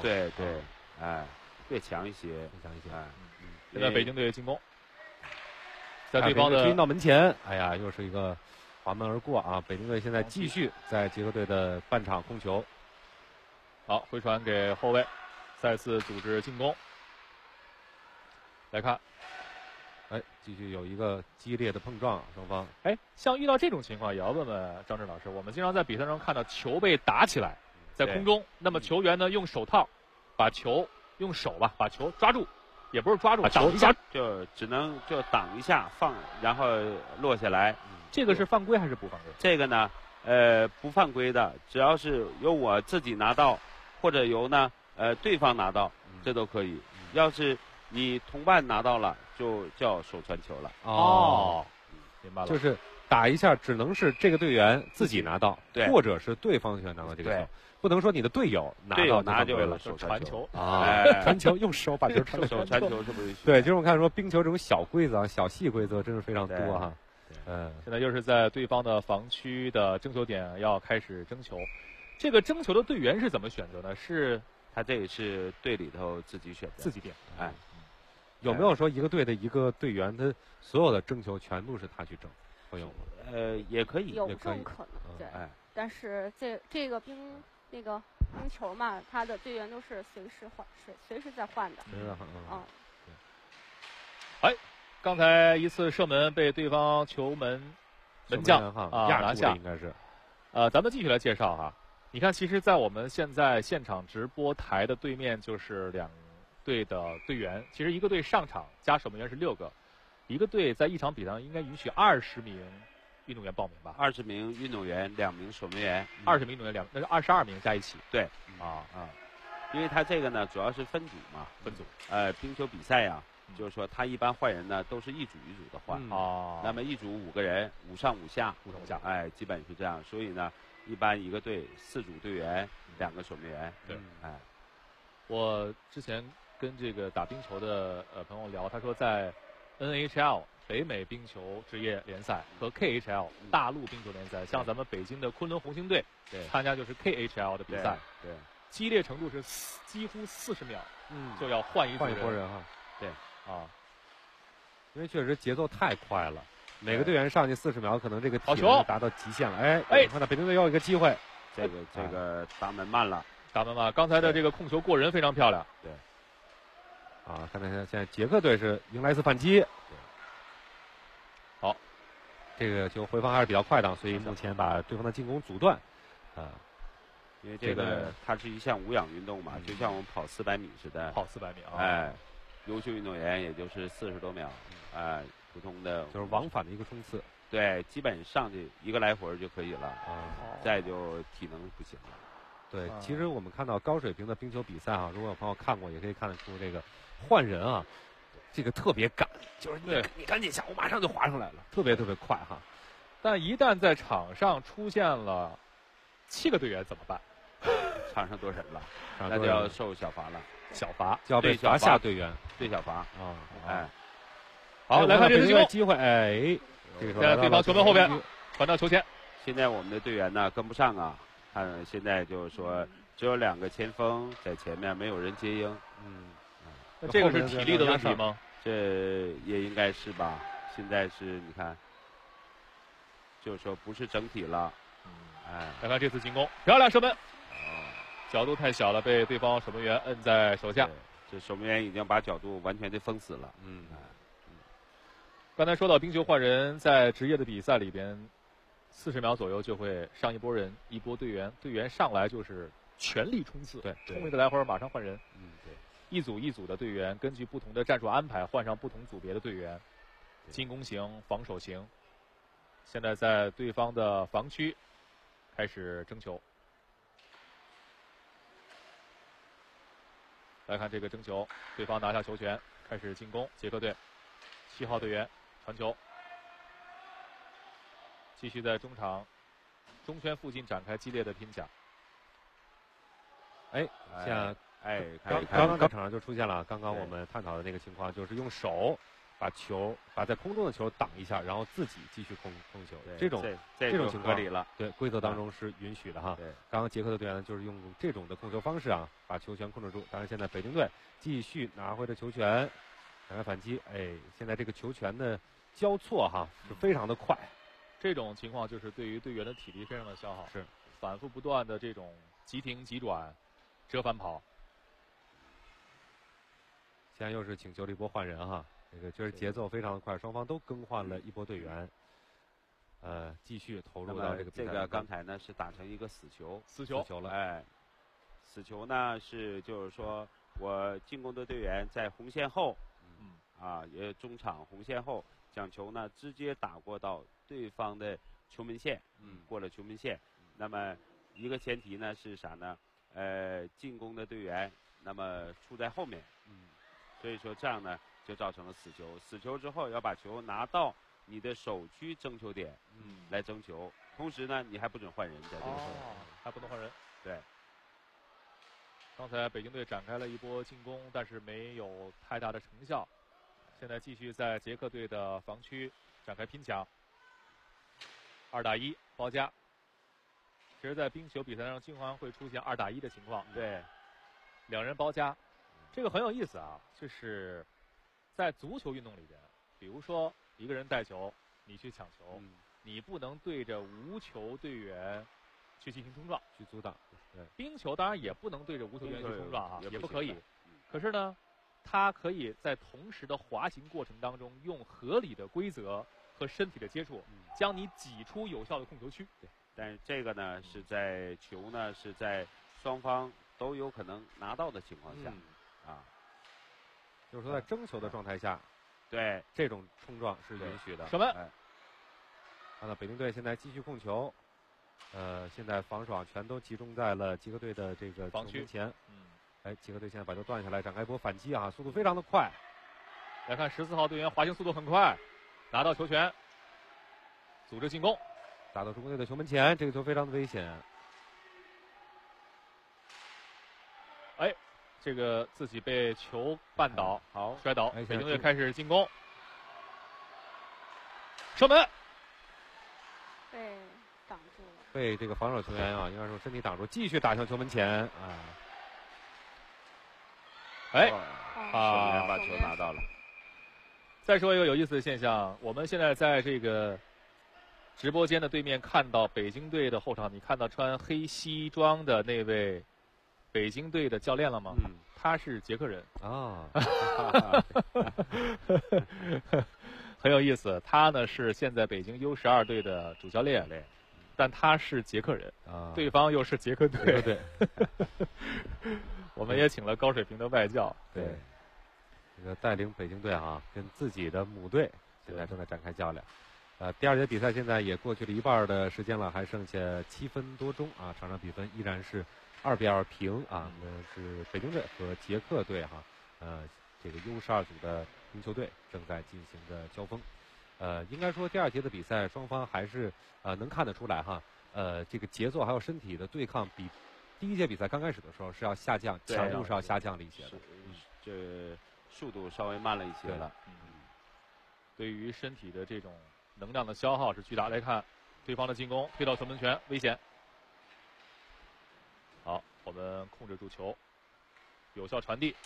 对对，哎，越强一些， 越强一些。 哎， 现在北京队进攻，在对方的推到门前，哎呀，又是一个滑门而过啊！北京队现在继续在捷克队的半场控球。 好，回传给后卫，再次组织进攻。来看， 哎，继续有一个激烈的碰撞，双方。 哎，像遇到这种情况，也要问问张震老师。我们经常在比赛中看到球被打起来，在空中，那么球员呢用手套把球用手吧把球抓住，也不是抓住，挡一下， 就只能就挡一下放，然后落下来。 这个是犯规还是不犯规？ 这个呢，不犯规的，只要是由我自己拿到，或者由呢对方拿到，这都可以。要是你同伴拿到了，就叫手传球了。 哦，明白了。 就是打一下，只能是这个队员自己拿到， 对， 或者是对方球员拿到这个球，不能说你的队友拿到拿就了手传球啊，传球用手把球传手传球是不是？ 对，就是我们看说冰球这种小规则、小细规则真是非常多哈。 现在又是在对方的防区的争球点要开始争球，这个争球的队员是怎么选择呢？是他这也是队里头自己选择， 自己点。 哎， 有没有说一个队的一个队员，他所有的争球全部是他去争？会有吗？ 也可以， 有这种可能，对。但是这个冰球嘛，他的队员都是随时在换的。 哎。刚才一次射门被对方球门将拿下， 应该是。 咱们继续来介绍哈。你看，其实，在我们现在现场直播台的对面就是两队的队员。其实一个队上场加守门员是6个，一个队在一场比赛上应该允许20名运动员报名吧 ？20名运动员，2名守门员 ，20名运动员那是22名加一起。 对，因为他这个呢主要是分组嘛， 分组。 冰球比赛呀。就是说，他一般换人呢，都是一组一组的换。那么一组5个人，5上5下，哎，基本是这样。所以呢，一般一个队4组队员，2个守门员。 对， 哎， 我之前跟这个打冰球的朋友聊，他说在 NHL 北美冰球职业联赛和 KHL 大陆冰球联赛，像咱们北京的昆仑红星队参加就是 KHL 的比赛， 对， 激烈程度是几乎40秒，就要换一拨人哈， 对。 因为确实节奏太快了，每个队员上去40秒，可能这个体能达到极限了。哎，看到北京队又有一个机会， 这个打门慢了， 刚才的这个控球过人非常漂亮。 对， 看到现在捷克队是迎来一次反击。 好， 这个球回防还是比较快的，所以目前把对方的进攻阻断。 因为这个它是一项无氧运动嘛，就像我们跑400米似的， 跑400米啊， 哎。优秀运动员也就是40多秒，普通的就是往返的一个冲刺， 对，基本上去一个来回就可以了，再就体能不行了。 对，其实我们看到高水平的冰球比赛如果有朋友看过，也可以看得出这个换人这个特别赶，就是你赶紧下，我马上就滑上来了，特别快哈。 但一旦在场上出现了7个队员怎么办？ 场上多人了，那就要受小罚了。 小罚就要被罚下队员， 对小罚好，来看这次进攻机会，哎，这个在对方球门后边传到球前。 现在我们的队员呢跟不上啊，看现在就是说只有2个前锋在前面，没有人接应。 那这个是体力的问题吗？ 这也应该是吧。现在是你看，就是说不是整体了。 来看这次进攻，漂亮射门。角度太小了，被对方守门员摁在手下。 这守门员已经把角度完全的封死了。 刚才说到冰球换人，在职业的比赛里边，40秒左右就会上一波人，一波队员，队员上来就是全力冲刺，冲一个来回马上换人。一组一组的队员根据不同的战术安排换上不同组别的队员，进攻型、防守型。现在在对方的防区开始争球。来看这个争球，对方拿下球权，开始进攻。捷克队7号队员传球，继续在中场中圈附近展开激烈的拼抢。 像刚刚场上就出现了刚刚我们探讨的那个情况，就是用手把在空中的球挡一下，然后自己继续控球。这种情况了， 对规则当中是允许的哈。 对， 刚刚捷克的队员就是用这种的控球方式啊，把球权控制住。当然，现在北京队继续拿回了球权，展开反击。哎，现在这个球权的交错哈是非常的快。 这种情况就是对于队员的体力非常的消耗， 是反复不断的这种急停急转、折返跑。 现在又是请求了一波换人哈。这个就是节奏非常的快，双方都更换了一波队员，继续投入到这个比赛。 这个刚才呢是打成一个死球了， 哎，死球呢是就是说我进攻的队员在红线后，也中场红线后将球呢直接打过到对方的球门线，过了球门线。那么一个前提呢是啥呢？进攻的队员那么处在后面，所以说这样呢。就造成了死球。死球之后要把球拿到你的首区争球点，来争球。同时呢，你还不准换人，在这个时候还不能换人。 对。 刚才北京队展开了一波进攻，但是没有太大的成效。现在继续在捷克队的防区展开拼抢。2打1包夹。其实，在冰球比赛上经常会出现2打1的情况。 对。 两人包夹，这个很有意思啊，就是。在足球运动里边，比如说一个人带球，你去抢球，你不能对着无球队员去进行冲撞、 去阻挡。 对，冰球当然也不能对着无球队员去冲撞啊，也不可以。可是呢，它可以在同时的滑行过程当中，用合理的规则和身体的接触，将你挤出有效的控球区。 对，但是这个呢是在球呢是在双方都有可能拿到的情况下， 就是说，在争球的状态下， 对这种冲撞是允许的。 射门。 看到北京队现在继续控球，现在防守全都集中在了捷克队的这个球门前。捷克队现在把球断下来，展开一波反击啊，速度非常的快。 来看14号队员滑行速度很快，拿到球权，组织进攻， 打到中国队的球门前，这个球非常的危险。 这个自己被球绊倒， 好摔倒。北京队开始进攻，射门被挡住了， 被这个防守球员应该说身体挡住，继续打向球门前守门员把球拿到了。 再说一个有意思的现象，我们现在在这个直播间的对面看到北京队的后场，你看到穿黑西装的那位北京队的教练了吗？他是捷克人很有意思。他呢是现在北京 U12队的主教练，但他是捷克人对方又是捷克队。我们也请了高水平的外教， 对，这个带领北京队跟自己的母队现在正在展开较量。第二节比赛现在也过去了一半的时间了，还剩下7分多钟场上比分依然是2-2平是北京队和捷克队这个 U12 组的冰球队正在进行着交锋。应该说第二节的比赛双方还是能看得出来这个节奏还有身体的对抗比第一节比赛刚开始的时候是要下降，强度是要下降了一些的。 这速度稍微慢了一些了。 对于身体的这种能量的消耗是巨大。来看对方的进攻，推到球门前，危险。好，我们控制住球，有效传递。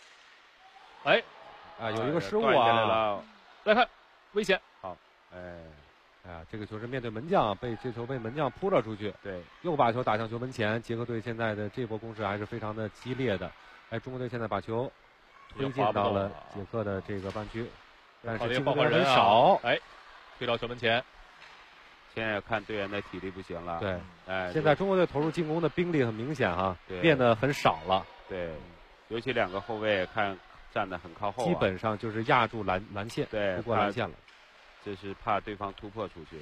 有一个失误来看，危险。 好， 这个球是面对门将，被门将扑了出去。 对， 又把球打向球门前。捷克队现在的这波攻势还是非常的激烈的。中国队现在把球推进到了捷克的这个半区，但是进攻人很少。 推到球门前。 现在看队员的体力不行了。 对，现在中国队投入进攻的兵力很明显变得很少了。 对，尤其2个后卫站得很靠后， 基本上就是压住蓝线， 对， 突破蓝线了。 这是怕对方突破出去。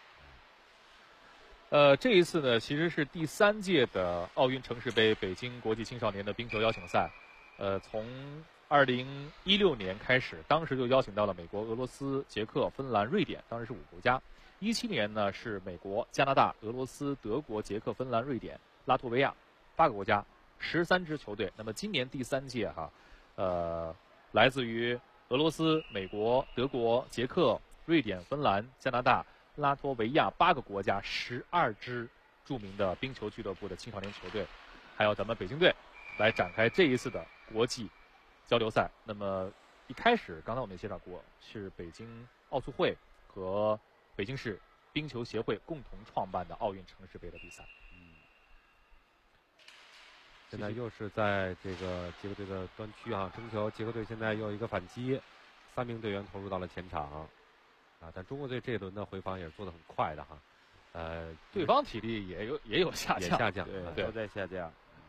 对。这一次呢，其实是第3届的奥运城市杯北京国际青少年的冰球邀请赛。从2016年开始，当时就邀请到了美国、俄罗斯、捷克、芬兰、瑞典，当时是5国家。17年呢是美国、加拿大、俄罗斯、德国、捷克、芬兰、瑞典、拉脱维亚8个国家，13支球队。那么今年第3届来自于俄罗斯、美国、德国、捷克、瑞典、芬兰、加拿大、拉脱维亚8个国家12支著名的冰球俱乐部的青少年球队，还有咱们北京队，来展开这一次的国际交流赛。那么一开始，刚才我们也介绍过，是北京奥组会和北京市冰球协会共同创办的奥运城市杯的比赛。 现在又是在这个捷克队的端区啊，争球。捷克队现在又一个反击，3名队员投入到了前场啊，但中国队这一轮的回防也是做得很快的哈。 对方体力也有下降， 对，都在下降。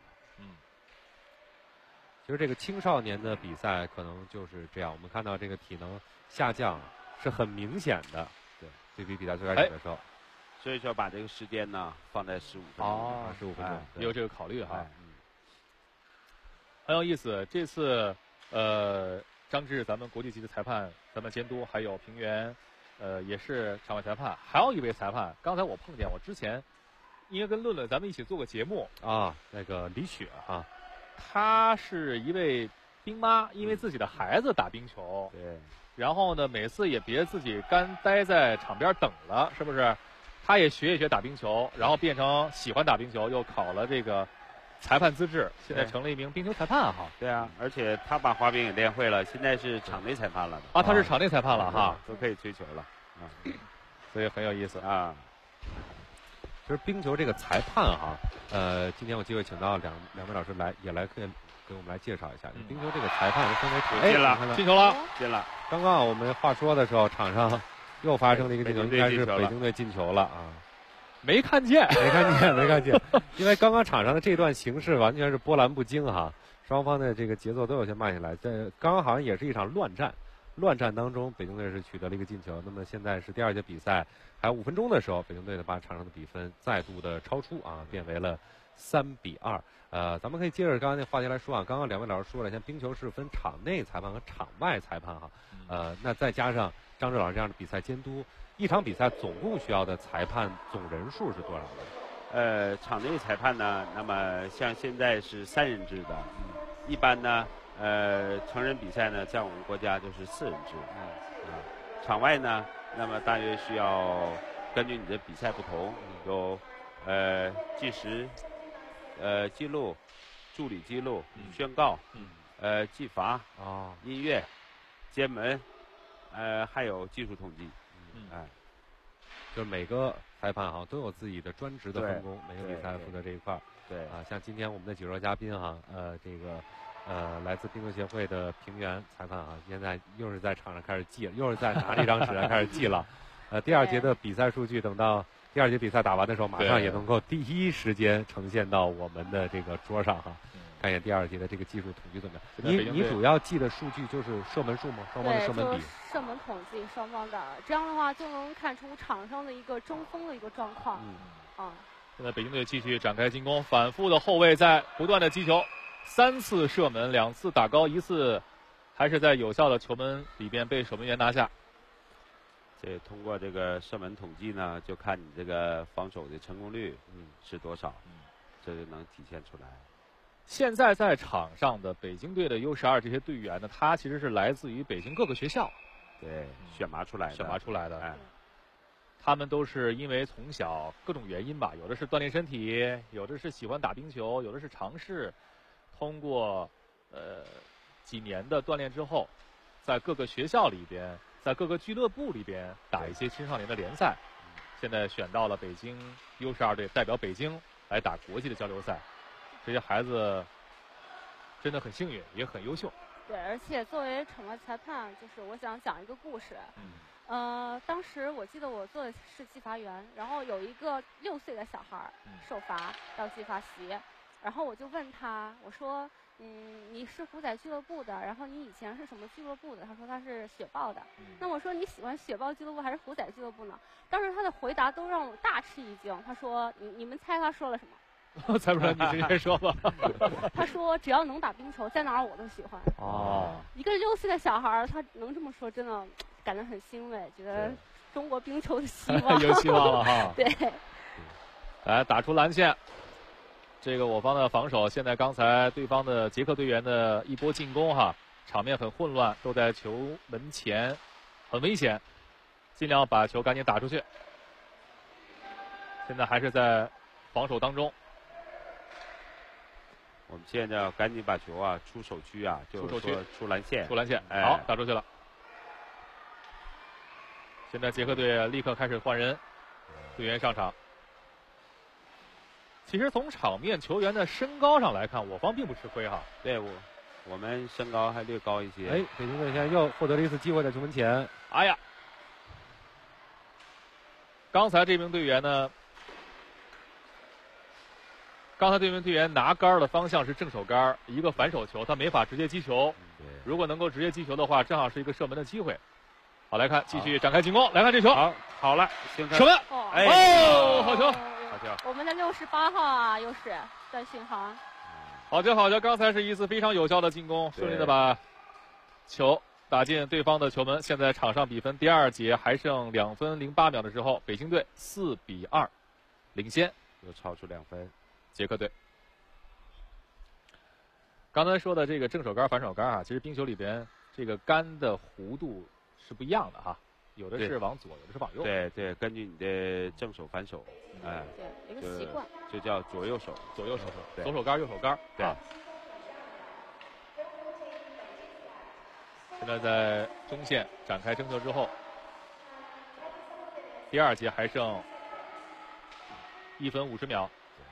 其实这个青少年的比赛可能就是这样，我们看到这个体能下降是很明显的，对比比赛最开始的时候。 所以说把这个时间呢放在15分钟 ，15分钟， 也有这个考虑哈。很有意思，这次张志咱们国际级的裁判，咱们监督，还有平原，也是场外裁判，还有一位裁判，刚才我碰见，我之前应该跟论论咱们一起做过节目啊，那个李雪啊， 她是一位兵妈，因为自己的孩子打冰球， 对， 然后呢，每次也别自己干待在场边等了，是不是？她也学一学打冰球，然后变成喜欢打冰球，又考了这个裁判资质，现在成了一名冰球裁判哈。 对啊，而且他把滑冰也练会了，现在是场内裁判了啊，他是场内裁判了哈， 都可以吹球了所以很有意思啊。 其实冰球这个裁判哈，今天有机会请到两位老师来给我们来介绍一下冰球这个裁判分为进了， 进球了， 进了。 刚刚我们话说的时候，场上又发生了一个进球，应该是北京队进球了啊。 没看见， 因为刚刚场上的这段形势完全是波澜不惊哈，双方的这个节奏都有些慢下来。这刚刚好像也是一场乱战当中，北京队是取得了一个进球。那么现在是第2节比赛，还有5分钟的时候，北京队呢把场上的比分再度的超出啊，变为了3-2。咱们可以接着刚刚那话题来说啊，刚刚2位老师说了，像冰球是分场内裁判和场外裁判哈，那再加上张志老师这样的比赛监督。一场比赛总共需要的裁判总人数是多少呢？场内裁判呢，那么像现在是3人制的，一般呢，成人比赛呢，在我们国家就是4人制，场外呢，那么大约需要根据你的比赛不同，有计时、记录、助理记录、宣告、计罚、音乐、接门，还有技术统计。 就是每个裁判哈都有自己的专职的分工，每个比赛负责这一块。 对啊，像今天我们的解说嘉宾哈，这个来自冰球协会的平原裁判啊，现在又是在场上开始记了，又是在拿这张纸开始记了。第2节的比赛数据，等到第2节比赛打完的时候，马上也能够第一时间呈现到我们的这个桌上哈。看一下第2节的这个技术统计怎么样？你主要记的数据就是射门数吗？双方的射门比？ 射门统计双方的，这样的话就能看出场上的一个争锋的一个状况。 现在北京队继续展开进攻，反复的后卫在不断的击球，3次射门，2次打高，1次还是在有效的球门里边被守门员拿下。 这通过这个射门统计呢，就看你这个防守的成功率是多少，这就能体现出来。 现在在场上的北京队的U12这些队员呢，他其实是来自于北京各个学校， 对，选拔出来的， 他们都是因为从小各种原因吧，有的是锻炼身体，有的是喜欢打冰球，有的是尝试通过几年的锻炼之后，在各个学校里边，在各个俱乐部里边打一些青少年的联赛，现在选到了北京U12队，代表北京来打国际的交流赛。这些孩子真的很幸运，也很优秀。 对，而且作为场外裁判，就是我想讲一个故事。当时我记得我做的是计罚员，然后有一个6岁的小孩受罚到计罚席，然后我就问他，我说，你是虎仔俱乐部的，然后你以前是什么俱乐部的？他说他是雪豹的。那我说你喜欢雪豹俱乐部还是虎仔俱乐部呢？当时他的回答都让我大吃一惊。他说，你们猜他说了什么？ 猜不出来，你直接说吧。 他说只要能打冰球，在哪儿我都喜欢。一个6岁的小孩他能这么说，真的感到很欣慰，觉得中国冰球的希望有希望了哈。 对， 来打出蓝线，这个我方的防守，现在刚才对方的捷克队员的一波进攻哈， 场面很混乱，都在球门前，很危险，尽量把球赶紧打出去。现在还是在防守当中。 我们现在要赶紧把球啊出手区啊，就是说出篮线。 出篮线，好，打出去了。现在捷克队立刻开始换人，队员上场。其实从场面球员的身高上来看，我方并不吃亏哈。 对，我们身高还略高一些。 哎，北京队现在又获得了一次机会在球门前。 哎呀，刚才这名队员呢？刚才这名队员拿杆的方向是正手杆，一个反手球，他没法直接击球。如果能够直接击球的话，正好是一个射门的机会。好，来看，继续展开进攻，来看这球。 好了， 射门。 哦， 好球， 好球。 我们的68号啊，又是段讯航。 好球，好球！刚才是一次非常有效的进攻，顺利的把球打进对方的球门。现在场上比分第二节还剩2分08秒的时候，北京队4比2领先， 又超出2分。 捷克队。刚才说的这个正手杆、反手杆啊，其实冰球里边这个杆的弧度是不一样的哈，有的是往左，有的是往右。 对对，根据你的正手、反手，哎， 对，一个习惯， 就叫左右手， 左右手，左手杆、右手杆。 对。 现在在中线展开争球之后，第二节还剩1分50秒。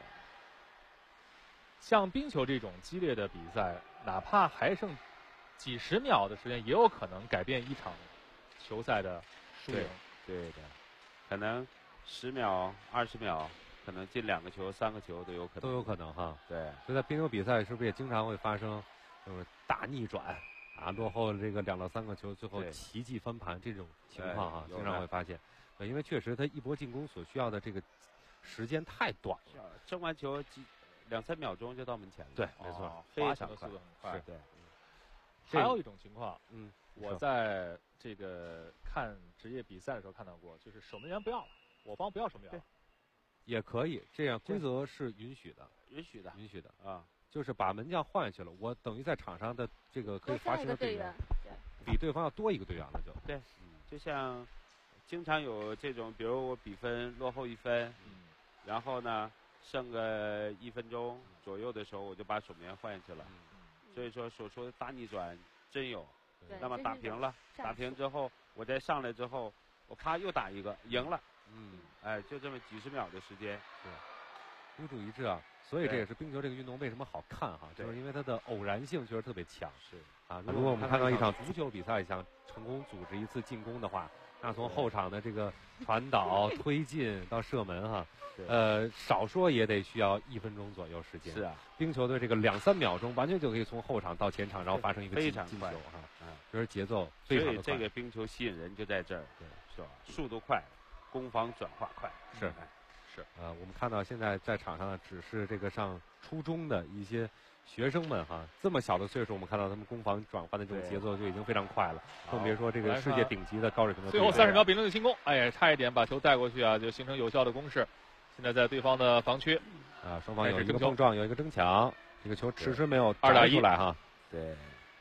像冰球这种激烈的比赛，哪怕还剩几十秒的时间，也有可能改变一场球赛的输赢。 对的，可能10秒、20秒，可能进2个球、3个球都有可能。 都有可能哈。 对， 所以在冰球比赛是不是也经常会发生就是大逆转啊，落后这个2到3个球，最后奇迹翻盘这种情况啊，经常会发现。因为确实他一波进攻所需要的这个时间太短了， 争完球2、3秒钟就到门前了。 对，没错， 非常快， 很快。 对。 还有一种情况，我我在这个看职业比赛的时候看到过，就是守门员不要了，我方不要守门员了， 也可以这样，规则是允许的， 允许的啊， 就是把门将换下去了，我等于在场上的这个可以发行的队员，比对方要多一个队员了就。 对，就像经常有这种，比如我比分落后1分，然后呢剩个1分钟左右的时候，我就把守门员换下去了。所以说所说的大逆转真有。那么打平了，打平之后，我再上来之后，我啪又打一个，赢了。哎，就这么几十秒的时间。 对，孤注一掷啊！所以这也是冰球这个运动为什么好看哈，就是因为它的偶然性确实特别强。 是啊，如果我们看到一场足球比赛想成功组织一次进攻的话，那从后场的这个传导、推进到射门哈。少说也得需要1分钟左右时间。 是啊， 冰球队这个2、3秒钟，完全就可以从后场到前场，然后发生一个进球哈。就是节奏非常的快。 所以这个冰球吸引人就在这儿，对，是吧？速度快，攻防转化快。 是。我们看到现在在场上只是这个上初中的一些学生们哈，这么小的岁数，我们看到他们攻防转换的这种节奏就已经非常快了，更别说这个世界顶级的高水平的。 最后30秒，北京队进攻，哎呀，差一点把球带过去啊，就形成有效的攻势。现在在对方的防区， 双方有一个碰撞，有一个争抢，这个球迟迟没有打出来哈。 对。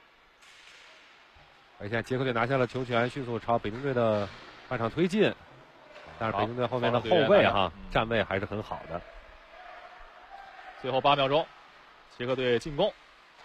而现在捷克队拿下了球权，迅速朝北京队的半场推进，但是北京队后面的后卫哈站位还是很好的。 最后8秒钟，捷克队进攻。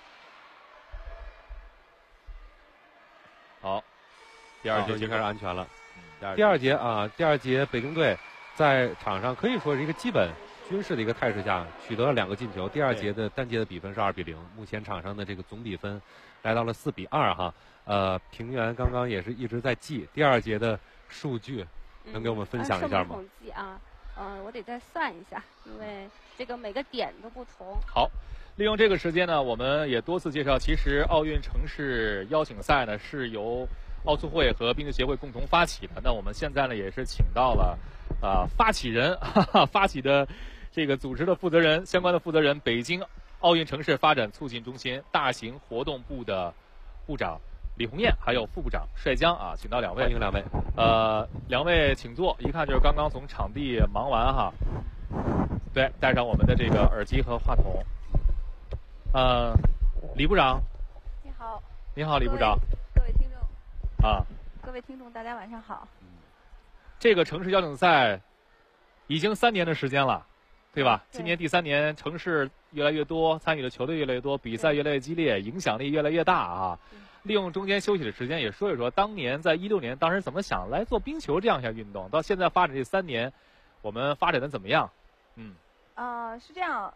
好，第二节已经开始安全了。第二节北京队在场上可以说是一个基本均势的一个态势下，取得了2个进球。第二节的单节的比分是2比0，目前场上的这个总比分来到了4比2哈。平原刚刚也是一直在记第二节的数据，能给我们分享一下吗？ 统计啊，我得再算一下，因为这个每个点都不同。 好，利用这个时间呢，我们也多次介绍，其实奥运城市邀请赛呢是由奥促会和冰球协会共同发起的。那我们现在呢也是请到了发起人，发起的这个组织的负责人，相关的负责人，北京奥运城市发展促进中心大型活动部的部长李红艳，还有副部长帅江啊，请到2位， 欢迎2位。 2位请坐，一看就是刚刚从场地忙完哈。对，带上我们的这个耳机和话筒。李部长， 你好。 你好，李部长。 各位听众。 啊。 各位听众，大家晚上好。 这个城市邀请赛已经3年的时间了，对吧？今年第3年，城市越来越多，参与的球队越来越多，比赛越来越激烈，影响力越来越大啊。利用中间休息的时间，也说一说当年在16年，当时怎么想来做冰球这样一项运动，到现在发展这3年，我们发展的怎么样？ 是这样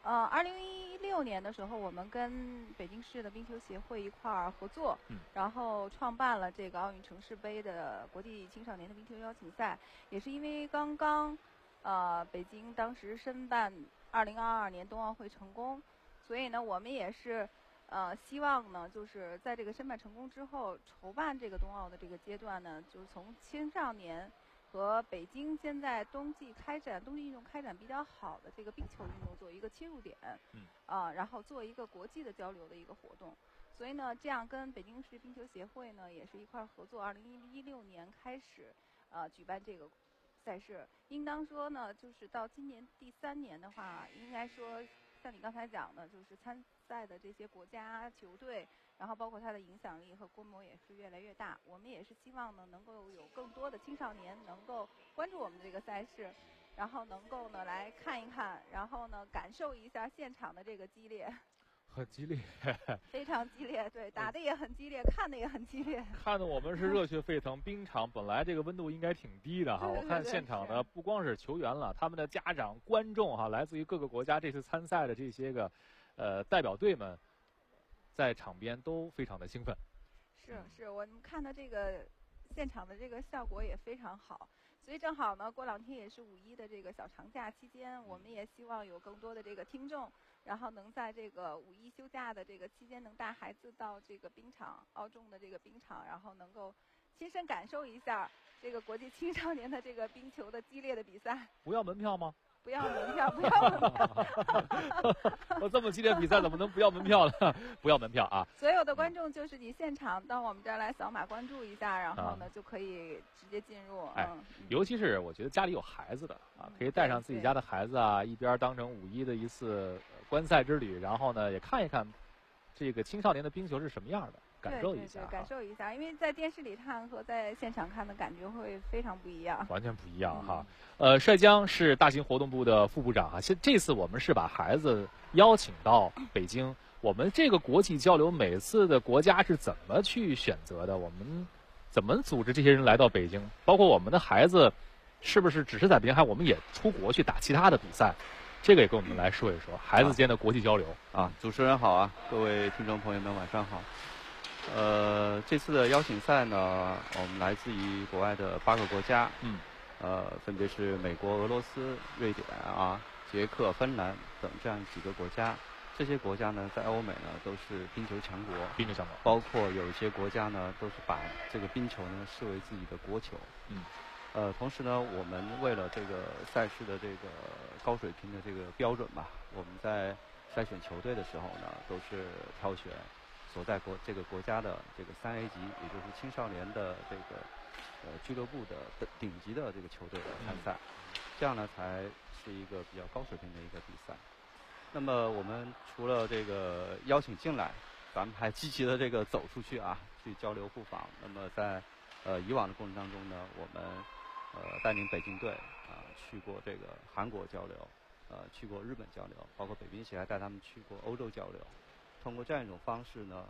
，2016年的时候，我们跟北京市的冰球协会一块儿合作，然后创办了这个奥运城市杯的国际青少年的冰球邀请赛，也是因为刚刚，北京当时申办2022年冬奥会成功，所以呢，我们也是，希望呢，就是在这个申办成功之后，筹办这个冬奥的这个阶段呢，就是从青少年。和北京现在冬季运动开展比较好的这个冰球运动做一个切入点，然后做一个国际的交流的一个活动，所以呢，这样跟北京市冰球协会呢也是一块合作，2016年开始举办这个赛事，应当说呢，就是到今年第3年的话，应该说像你刚才讲的，就是参赛的这些国家球队。然后包括它的影响力和规模也是越来越大，我们也是希望呢能够有更多的青少年能够关注我们这个赛事，然后能够呢来看一看，然后呢感受一下现场的这个激烈。 很激烈， 非常激烈，对，打的也很激烈，看的也很激烈。 看的我们是热血沸腾，冰场本来这个温度应该挺低的哈，我看现场的不光是球员了，他们的家长、观众哈，来自于各个国家这次参赛的这些个代表队们。在场边都非常的兴奋， 是，我们看到这个现场的这个效果也非常好，所以正好呢，过2天也是5·1的这个小长假期间，我们也希望有更多的这个听众，然后能在这个5·1休假的这个期间，能带孩子到这个冰场，奥众的这个冰场，然后能够亲身感受一下这个国际青少年的这个冰球的激烈的比赛。 不要门票吗？ 不要门票，不要门票。 我这么激烈比赛怎么能不要门票呢？不要门票啊！ 所有的观众就是你现场到我们这儿来扫码关注一下，然后呢就可以直接进入。 尤其是我觉得家里有孩子的可以带上自己家的孩子啊，一边当成5·1的一次观赛之旅，然后呢也看一看这个青少年的冰球是什么样的。感受一下， 感受一下，因为在电视里看和在现场看的感觉会非常不一样， 完全不一样哈。帅江是大型活动部的副部长哈，这次我们是把孩子邀请到北京，我们这个国际交流每次的国家是怎么去选择的？我们怎么组织这些人来到北京？包括我们的孩子是不是只是在北京，还我们也出国去打其他的比赛？这个也跟我们来说一说孩子间的国际交流啊。主持人好啊，各位听众朋友们晚上好。这次的邀请赛呢，我们来自于国外的8个国家，分别是美国、俄罗斯、瑞典捷克、芬兰等这样几个国家。这些国家呢，在欧美呢都是冰球强国，包括有一些国家呢，都是把这个冰球呢视为自己的国球。同时呢，我们为了这个赛事的这个高水平的这个标准吧，我们在筛选球队的时候呢，都是挑选所在这个国家的这个3A级，也就是青少年的这个俱乐部的顶级的这个球队的参赛，这样呢才是一个比较高水平的一个比赛。那么我们除了这个邀请进来，咱们还积极的这个走出去去交流互访。那么在以往的过程当中呢，我们带领北京队去过这个韩国交流，去过日本交流，包括北冰协还带他们去过欧洲交流。通过这样一种方式呢，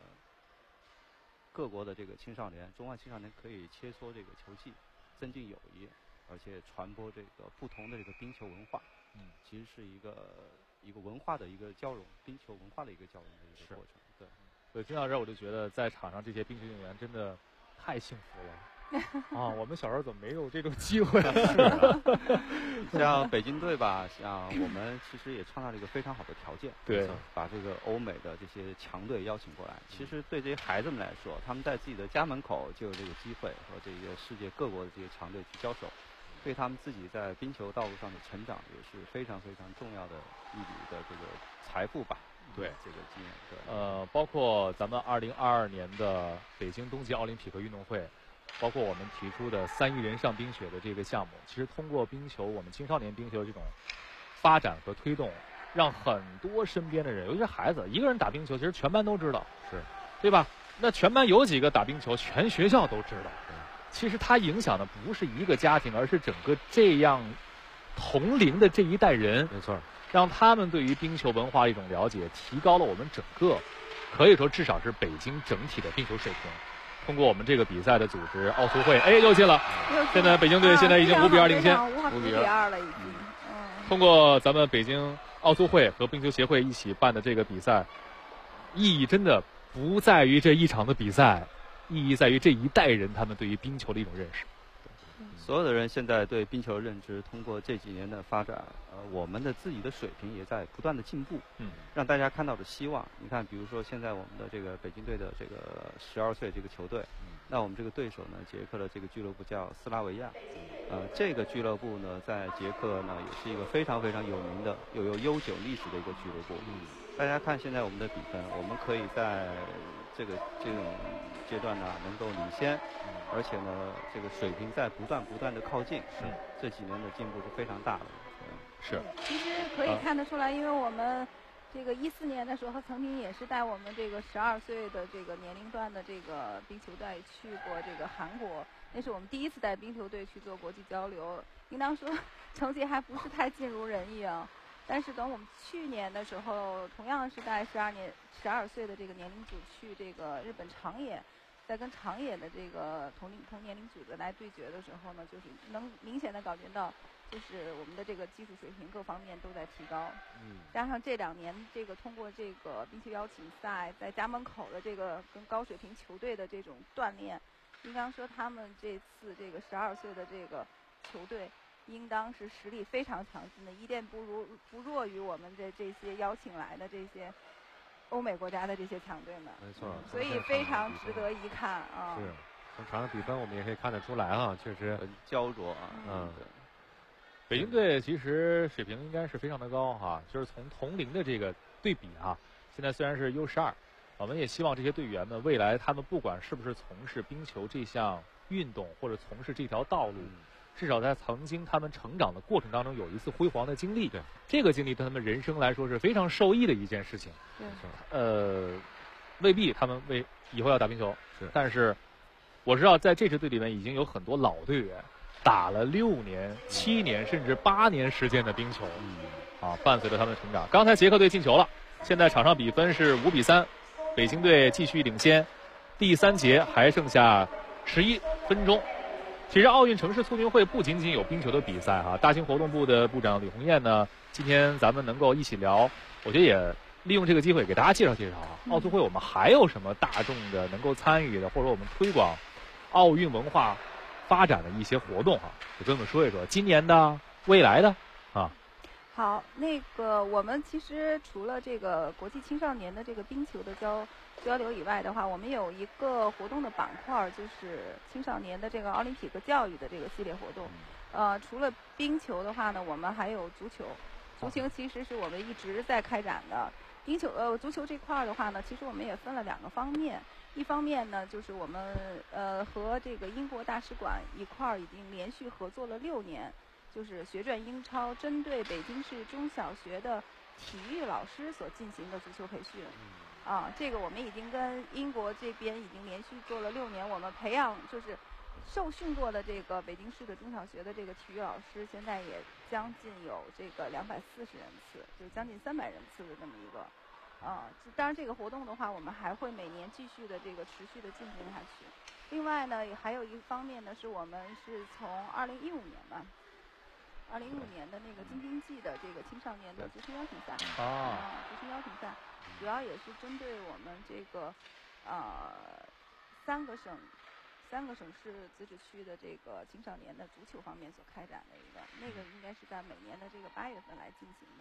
各国的这个青少年、中外青少年可以切磋这个球技，增进友谊，而且传播这个不同的这个冰球文化。其实是一个文化的一个交融，冰球文化的一个交融的一个过程。对， 所以听到这儿我就觉得，在场上这些冰球运动员真的太幸福了。我们小时候怎么没有这种机会？ 像北京队吧，像我们其实也创造了一个非常好的条件， 对， 把这个欧美的这些强队邀请过来。其实对这些孩子们来说，他们在自己的家门口就有这个机会和这个世界各国的这些强队去交手，对他们自己在冰球道路上的成长也是非常非常重要的一笔的这个财富吧。 对， 这个经验。对， 包括咱们2022年的北京冬季奥林匹克运动会。包括我们提出的3亿人上冰雪的这个项目，其实通过冰球，我们青少年冰球这种发展和推动，让很多身边的人，尤其是孩子，一个人打冰球，其实全班都知道， 是， 对吧？ 那全班有几个打冰球，全学校都知道。其实它影响的不是一个家庭，而是整个这样同龄的这一代人。 没错， 让他们对于冰球文化的一种了解，提高了我们整个，可以说至少是北京整体的冰球水平。通过我们这个比赛的组织，奥苏会，哎，又进了。现在北京队现在已经5比2领先 ，5比2了已经。 通过咱们北京奥苏会和冰球协会一起办的这个比赛，意义真的不在于这一场的比赛，意义在于这一代人他们对于冰球的一种认识。 所有的人现在对冰球的认知，通过这几年的发展，我们的自己的水平也在不断的进步，让大家看到了希望。你看，比如说现在我们的这个北京队的这个12岁这个球队，那我们这个对手呢，捷克的这个俱乐部叫斯拉维亚，这个俱乐部呢，在捷克呢也是一个非常非常有名的、有悠久历史的一个俱乐部。大家看现在我们的比分，我们可以在这种阶段呢能够领先，而且呢这个水平在不断的靠近，这几年的进步是非常大的。 是。 其实可以看得出来，因为我们这个14年的时候，曾经也是带我们这个12岁的这个年龄段的这个冰球队去过这个韩国，那是我们第一次带冰球队去做国际交流，应当说成绩还不是太尽如人意啊。但是等我们去年的时候，同样是带12岁的这个年龄组去这个日本长野，在跟长野的这个同年龄组的来对决的时候呢，就是能明显的感觉到，就是我们的这个技术水平各方面都在提高。加上这2年这个通过这个冰球邀请赛，在家门口的这个跟高水平球队的这种锻炼，应当说他们这次这个12岁的这个球队，应当是实力非常强劲的，一点不弱于我们这些邀请来的这些欧美国家的这些强队们。 没错， 所以非常值得一看啊。 是，从场上比分我们也可以看得出来啊，确实很焦灼啊。 对。 北京队其实水平应该是非常的高哈，就是从同龄的这个对比哈，现在虽然是U12，我们也希望这些队员们未来他们不管是不是从事冰球这项运动或者从事这条道路，至少在曾经他们成长的过程当中有一次辉煌的经历，对这个经历对他们人生来说是非常受益的一件事情。未必他们以后要打冰球，但是我知道在这支队里面已经有很多老队员打了6年、7年甚至8年时间的冰球，伴随着他们的成长。刚才捷克队进球了，现在场上比分是5比3，北京队继续领先。第3节还剩下11分钟。其实奥运城市促进会不仅仅有冰球的比赛哈，大型活动部的部长李红艳呢，今天咱们能够一起聊，我觉得也利用这个机会给大家介绍介绍啊，奥组会我们还有什么大众的能够参与的，或者我们推广奥运文化发展的一些活动哈，也跟我们说一说今年的、未来的啊。 好，那个我们其实除了这个国际青少年的这个冰球的交流以外的话，我们有一个活动的板块，就是青少年的这个奥林匹克教育的这个系列活动。除了冰球的话呢，我们还有足球。足球其实是我们一直在开展的。足球这块的话呢，其实我们也分了2个方面。一方面呢，就是我们和这个英国大使馆一块儿已经连续合作了6年，就是学转英超针对北京市中小学的体育老师所进行的足球培训。这个我们已经跟英国这边已经连续做了6年，我们培养就是受训过的这个北京市的中小学的这个体育老师，现在也将近有这个240人次，就是将近300人次的这么一个。当然这个活动的话，我们还会每年继续的这个持续的进行下去。另外呢，还有一方面呢，是我们是从2015年吧，2015年的那个京津冀的这个青少年的足球邀请赛，足球邀请赛，主要也是针对我们这个3个省市自治区的这个青少年的足球方面所开展的一个，那个应该是在每年的这个8月份来进行的。